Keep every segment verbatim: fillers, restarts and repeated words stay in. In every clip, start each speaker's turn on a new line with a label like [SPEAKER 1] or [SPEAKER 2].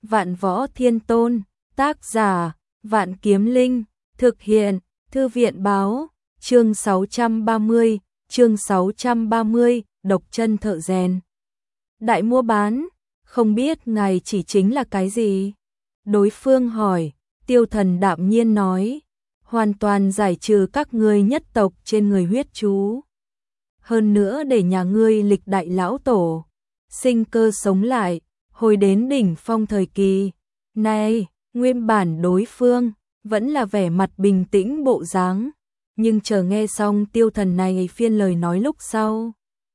[SPEAKER 1] Vạn Võ Thiên Tôn, tác giả, Vạn Kiếm Linh, thực hiện, Thư viện báo, chương sáu trăm ba mươi, chương sáu trăm ba mươi, độc chân thợ rèn. Đại mua bán, không biết ngài chỉ chính là cái gì? Đối phương hỏi, Tiêu Thần đạm nhiên nói, hoàn toàn giải trừ các ngươi nhất tộc trên người huyết chú. Hơn nữa để nhà ngươi lịch đại lão tổ, sinh cơ sống lại, hồi đến đỉnh phong thời kỳ. Này, nguyên bản đối phương, vẫn là vẻ mặt bình tĩnh bộ dáng, nhưng chờ nghe xong Tiêu Thần này phiên lời nói lúc sau.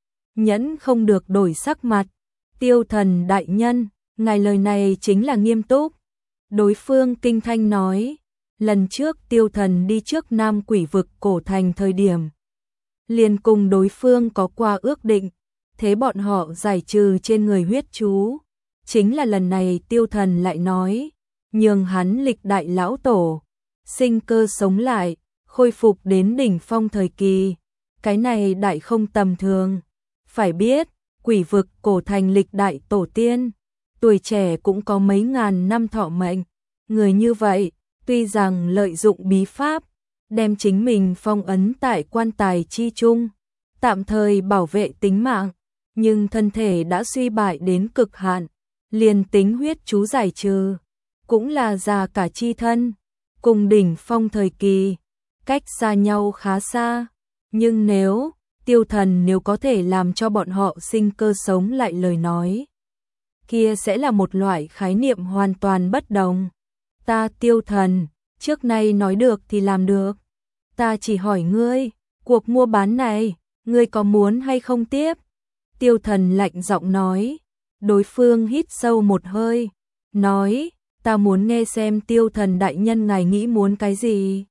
[SPEAKER 1] Nhẫn không được đổi sắc mặt, Tiêu Thần đại nhân, ngài lời này chính là nghiêm túc. Đối phương kinh thanh nói, lần trước Tiêu Thần đi trước Nam Quỷ vực cổ thành thời điểm, liền cùng đối phương có qua ước định, thế bọn họ giải trừ trên người huyết chú. Chính là lần này Tiêu Thần lại nói, nhường hắn lịch đại lão tổ, sinh cơ sống lại, khôi phục đến đỉnh phong thời kỳ. Cái này đại không tầm thường. Phải biết, quỷ vực cổ thành lịch đại tổ tiên, tuổi trẻ cũng có mấy ngàn năm thọ mệnh. Người như vậy, tuy rằng lợi dụng bí pháp, đem chính mình phong ấn tại quan tài chi chung, tạm thời bảo vệ tính mạng, nhưng thân thể đã suy bại đến cực hạn, liền tính huyết chú giải trừ, cũng là già cả chi thân, cùng đỉnh phong thời kỳ, cách xa nhau khá xa. Nhưng nếu, Tiêu Thần nếu có thể làm cho bọn họ sinh cơ sống lại lời nói, kia sẽ là một loại khái niệm hoàn toàn bất đồng. Ta Tiêu Thần, trước nay nói được thì làm được. Ta chỉ hỏi ngươi, cuộc mua bán này, ngươi có muốn hay không tiếp? Tiêu Thần lạnh giọng nói. Đối phương hít sâu một hơi, nói, ta muốn nghe xem Tiêu Thần đại nhân ngài nghĩ muốn cái gì.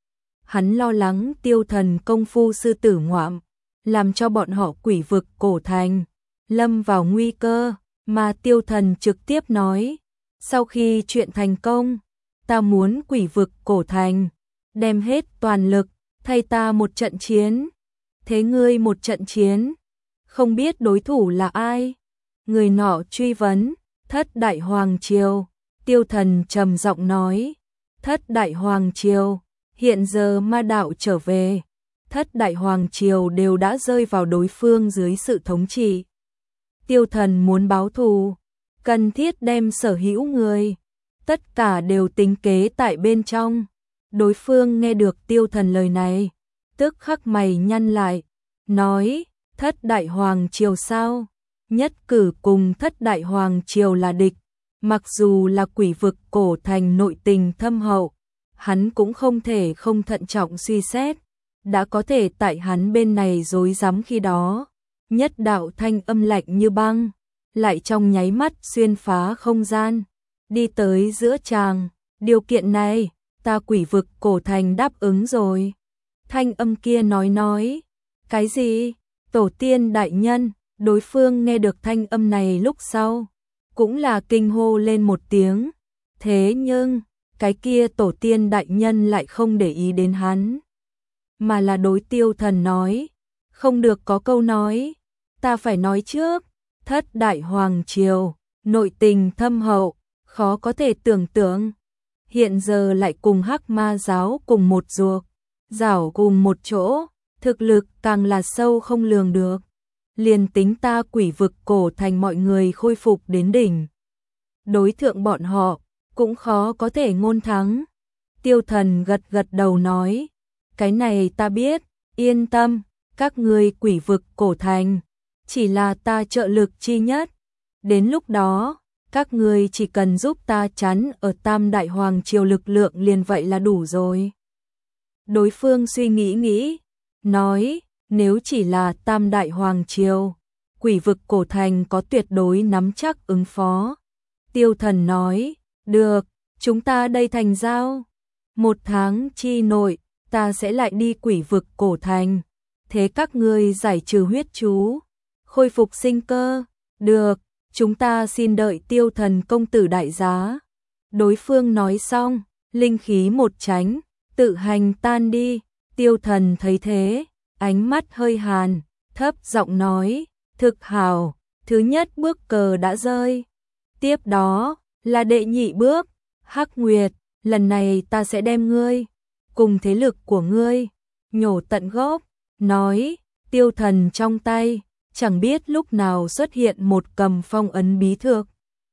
[SPEAKER 1] Hắn lo lắng Tiêu Thần công phu sư tử ngoạm, làm cho bọn họ quỷ vực cổ thành, lâm vào nguy cơ, mà Tiêu Thần trực tiếp nói, sau khi chuyện thành công, ta muốn quỷ vực cổ thành, đem hết toàn lực, thay ta một trận chiến. Thế ngươi một trận chiến, không biết đối thủ là ai? Người nọ truy vấn, Thất Đại Hoàng Triều. Tiêu Thần trầm giọng nói, Thất Đại Hoàng Triều, hiện giờ ma đạo trở về, Thất Đại Hoàng Triều đều đã rơi vào đối phương dưới sự thống trị. Tiêu Thần muốn báo thù, cần thiết đem sở hữu người, tất cả đều tính kế tại bên trong. Đối phương nghe được Tiêu Thần lời này, tức khắc mày nhăn lại, nói, Thất Đại Hoàng Triều sao? Nhất cử cùng Thất Đại Hoàng Triều là địch, mặc dù là quỷ vực cổ thành nội tình thâm hậu, hắn cũng không thể không thận trọng suy xét, đã có thể tại hắn bên này dối rắm khi đó. Nhất đạo thanh âm lạnh như băng, lại trong nháy mắt xuyên phá không gian, đi tới giữa tràng, điều kiện này, ta quỷ vực cổ thành đáp ứng rồi. Thanh âm kia nói nói, cái gì? Tổ tiên đại nhân. Đối phương nghe được thanh âm này lúc sau, cũng là kinh hô lên một tiếng. Thế nhưng, cái kia tổ tiên đại nhân lại không để ý đến hắn, mà là đối Tiêu Thần nói, không được có câu nói, ta phải nói trước. Thất Đại Hoàng Triều, nội tình thâm hậu, khó có thể tưởng tượng. Hiện giờ lại cùng Hắc Ma giáo cùng một ruột, rảo cùng một chỗ, thực lực càng là sâu không lường được. Liền tính ta quỷ vực cổ thành mọi người khôi phục đến đỉnh, đối thượng bọn họ, cũng khó có thể ngôn thắng. Tiêu Thần gật gật đầu nói, cái này ta biết, yên tâm, các ngươi quỷ vực cổ thành, chỉ là ta trợ lực chi nhất. Đến lúc đó, các ngươi chỉ cần giúp ta chắn ở Tam Đại Hoàng Triều lực lượng liền vậy là đủ rồi. Đối phương suy nghĩ nghĩ, nói, nếu chỉ là Tam Đại Hoàng Triều, quỷ vực cổ thành có tuyệt đối nắm chắc ứng phó. Tiêu Thần nói, được, chúng ta đây thành giao. Một tháng chi nội, ta sẽ lại đi quỷ vực cổ thành. Thế các ngươi giải trừ huyết chú, khôi phục sinh cơ. Được, chúng ta xin đợi Tiêu Thần công tử đại giá. Đối phương nói xong, linh khí một tránh, tự hành tan đi. Tiêu Thần thấy thế, ánh mắt hơi hàn, thấp giọng nói, thực hào, thứ nhất bước cờ đã rơi. Tiếp đó, là đệ nhị bước. Hắc Nguyệt, lần này ta sẽ đem ngươi cùng thế lực của ngươi nhổ tận gốc. Nói, Tiêu Thần trong tay chẳng biết lúc nào xuất hiện một cầm phong ấn bí thược.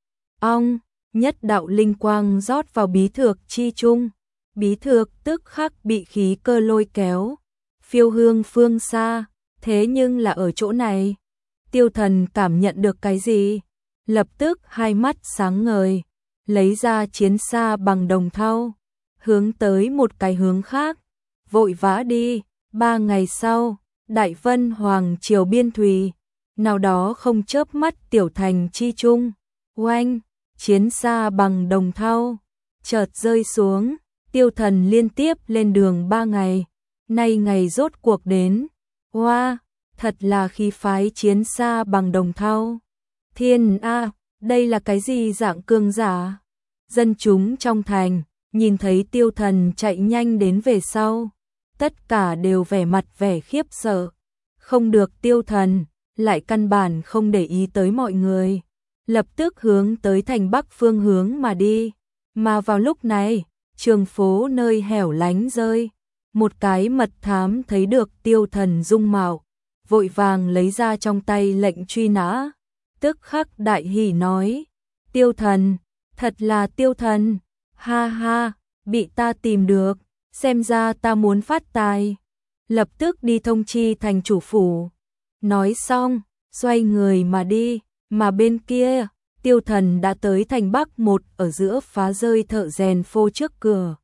[SPEAKER 1] Ong, nhất đạo linh quang rót vào bí thược chi trung, bí thược tức khắc bị khí cơ lôi kéo, phiêu hương phương xa. Thế nhưng là ở chỗ này, Tiêu Thần cảm nhận được cái gì? Lập tức hai mắt sáng ngời, lấy ra chiến xa bằng đồng thau, hướng tới một cái hướng khác, vội vã đi. Ba ngày sau, Đại Vân Hoàng triều biên thùy, nào đó không chớp mắt tiểu thành chi trung, oanh, chiến xa bằng đồng thau chợt rơi xuống. Tiêu Thần liên tiếp lên đường ba ngày, nay ngày rốt cuộc đến. Hoa, thật là khí phái chiến xa bằng đồng thau. Thiên a, đây là cái gì dạng cường giả? Dân chúng trong thành nhìn thấy Tiêu Thần chạy nhanh đến về sau, tất cả đều vẻ mặt vẻ khiếp sợ. Không được, Tiêu Thần lại căn bản không để ý tới mọi người, lập tức hướng tới thành bắc phương hướng mà đi. Mà vào lúc này, trường phố nơi hẻo lánh rơi, một cái mật thám thấy được Tiêu Thần dung mạo, vội vàng lấy ra trong tay lệnh truy nã, tức khắc đại hỉ nói: Tiêu Thần, thật là Tiêu Thần, ha ha, bị ta tìm được, xem ra ta muốn phát tài, lập tức đi thông chi thành chủ phủ. Nói xong, xoay người mà đi, mà bên kia, Tiêu Thần đã tới thành Bắc một ở giữa phá rơi thợ rèn phô trước cửa.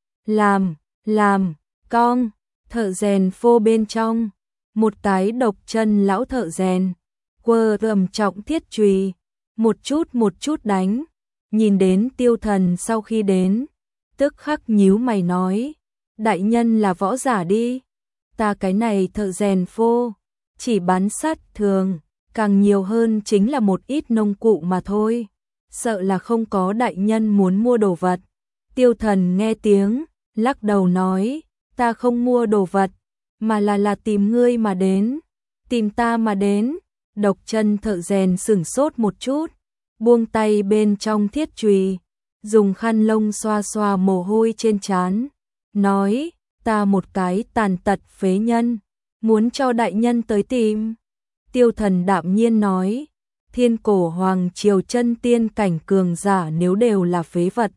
[SPEAKER 1] Làm, làm, cong, thợ rèn phô bên trong, một cái độc chân lão thợ rèn, quơ rầm trọng thiết chùy, một chút một chút đánh. Nhìn đến Tiêu Thần sau khi đến, tức khắc nhíu mày nói: đại nhân là võ giả đi, ta cái này thợ rèn phô, chỉ bán sắt thường, càng nhiều hơn chính là một ít nông cụ mà thôi, sợ là không có đại nhân muốn mua đồ vật. Tiêu Thần nghe tiếng, lắc đầu nói: ta không mua đồ vật, mà là là tìm ngươi mà đến. Tìm ta mà đến? Độc chân thợ rèn sửng sốt một chút, buông tay bên trong thiết chùy, dùng khăn lông xoa xoa mồ hôi trên trán, nói: ta một cái tàn tật phế nhân, muốn cho đại nhân tới tìm. Tiêu Thần đạm nhiên nói: thiên cổ hoàng triều chân tiên cảnh cường giả nếu đều là phế vật,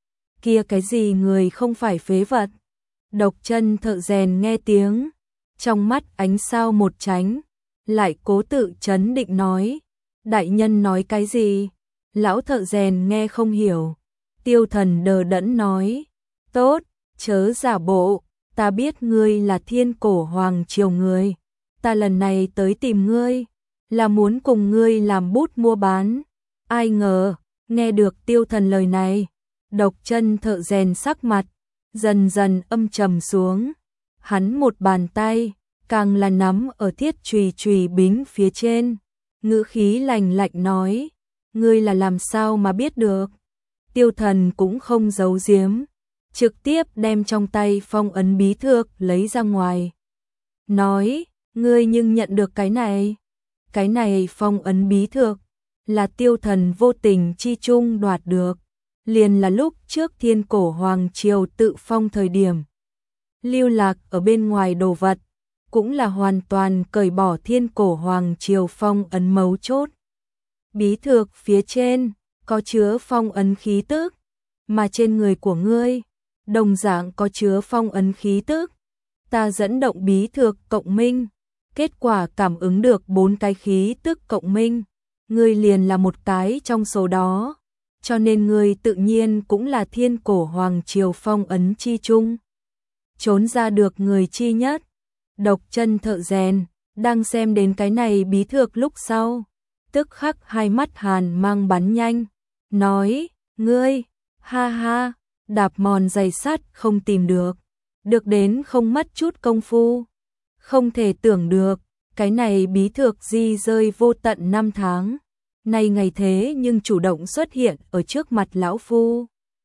[SPEAKER 1] kia cái gì người không phải phế vật? Độc chân thợ rèn nghe tiếng, trong mắt ánh sao một tránh, lại cố tự trấn định nói: đại nhân nói cái gì? Lão thợ rèn nghe không hiểu. Tiêu Thần đờ đẫn nói: tốt, chớ giả bộ, ta biết ngươi là thiên cổ hoàng triều người, ta lần này tới tìm ngươi, là muốn cùng ngươi làm bút mua bán. Ai ngờ, nghe được Tiêu Thần lời này, độc chân thợ rèn sắc mặt dần dần âm trầm xuống, hắn một bàn tay càng là nắm ở thiết chùy chùy bính phía trên, ngữ khí lạnh lạnh nói: ngươi là làm sao mà biết được? Tiêu Thần cũng không giấu giếm, trực tiếp đem trong tay phong ấn bí thược lấy ra ngoài, nói: ngươi nhưng nhận được cái này? Cái này phong ấn bí thược là Tiêu Thần vô tình chi chung đoạt được, liền là lúc trước thiên cổ hoàng triều tự phong thời điểm lưu lạc ở bên ngoài đồ vật, cũng là hoàn toàn cởi bỏ thiên cổ hoàng triều phong ấn mấu chốt. Bí thược phía trên có chứa phong ấn khí tức, mà trên người của ngươi đồng dạng có chứa phong ấn khí tức. Ta dẫn động bí thược cộng minh, kết quả cảm ứng được bốn cái khí tức cộng minh, ngươi liền là một cái trong số đó, cho nên ngươi tự nhiên cũng là thiên cổ hoàng triều phong ấn chi chung trốn ra được người chi nhất. Độc chân thợ rèn đang xem đến cái này bí thược lúc sau, tức khắc hai mắt hàn mang bắn nhanh, nói: ngươi, ha ha, đạp mòn giày sắt không tìm được, được đến không mất chút công phu. Không thể tưởng được, cái này bí thược di rơi vô tận năm tháng, nay ngày thế nhưng chủ động xuất hiện ở trước mặt lão phu.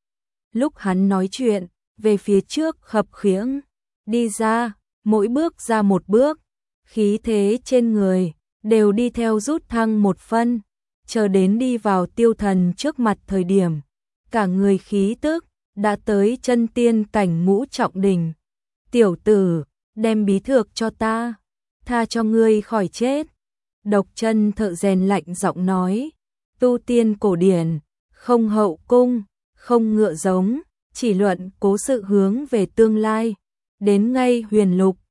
[SPEAKER 1] Lúc hắn nói chuyện, về phía trước khập khiễng đi ra, mỗi bước ra một bước, khí thế trên người đều đi theo rút thăng một phân, chờ đến đi vào tiêu thần trước mặt thời điểm, cả người khí tức đã tới chân tiên cảnh ngũ trọng đỉnh. Tiểu tử, đem bí thược cho ta, tha cho ngươi khỏi chết. Độc Chân Thợ Rèn lạnh giọng nói, tu tiên cổ điển, không hậu cung, không ngựa giống, chỉ luận cố sự hướng về tương lai. Đến ngay huyền lục,